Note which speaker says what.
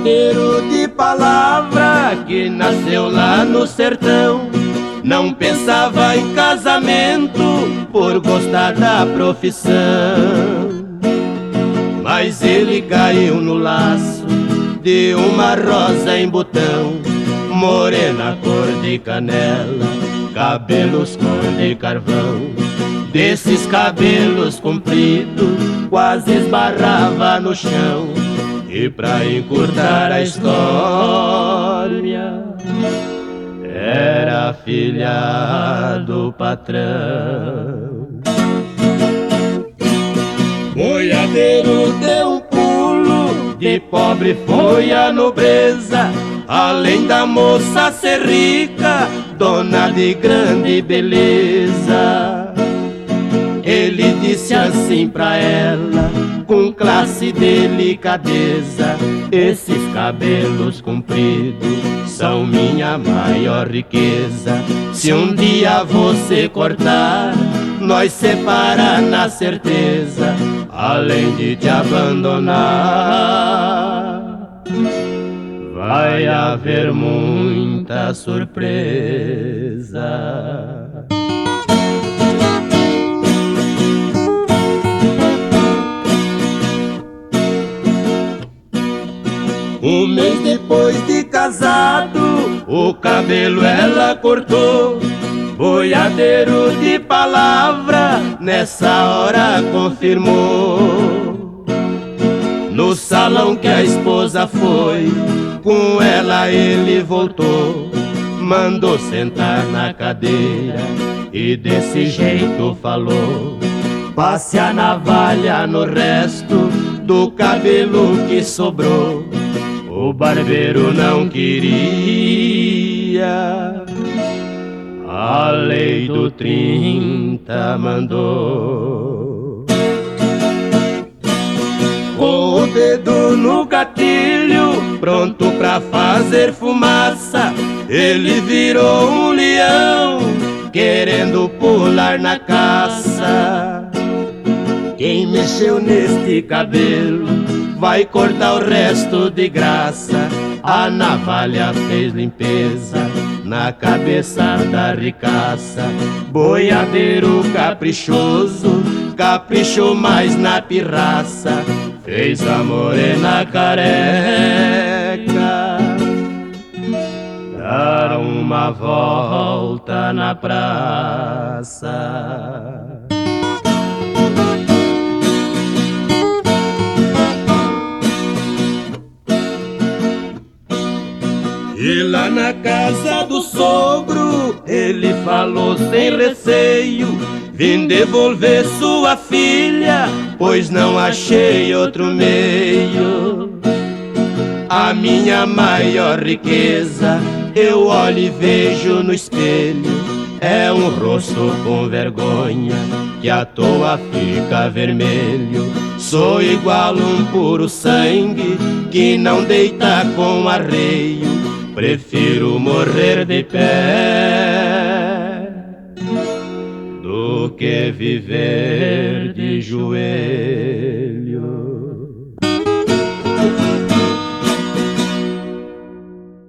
Speaker 1: boiadeiro de palavra que nasceu lá no sertão. Não pensava em casamento por gostar da profissão, mas ele caiu no laço de uma rosa em botão, morena cor de canela, cabelos cor de carvão. Desses cabelos compridos quase esbarrava no chão. E pra encurtar a história, era filha do patrão. Boiadeiro deu um pulo, de pobre foi a nobreza. Além da moça ser rica, dona de grande beleza. Ele disse assim pra ela, com classe e delicadeza: esses cabelos compridos são minha maior riqueza. Se um dia você cortar, nós separa na certeza, além de te abandonar, vai haver muita surpresa. Um mês depois de casado, o cabelo ela cortou. Boiadeiro de palavra, nessa hora confirmou. No salão que a esposa foi, com ela ele voltou. Mandou sentar na cadeira e desse jeito falou: passe a navalha no resto do cabelo que sobrou. O barbeiro não queria, a lei do 30 mandou. Com o dedo no gatilho, pronto pra fazer fumaça, ele virou um leão, querendo pular na caça. Quem mexeu neste cabelo vai cortar o resto de graça. A navalha fez limpeza na cabeça da ricaça. Boiadeiro caprichoso, caprichou mais na pirraça. Fez a morena careca dar uma volta na praça. E lá na casa do sogro, ele falou sem receio: vim devolver sua filha, pois não achei outro meio. A minha maior riqueza, eu olho e vejo no espelho, é um rosto com vergonha, que à toa fica vermelho. Sou igual um puro sangue, que não deita com arreio. Prefiro morrer de pé do que viver de joelho.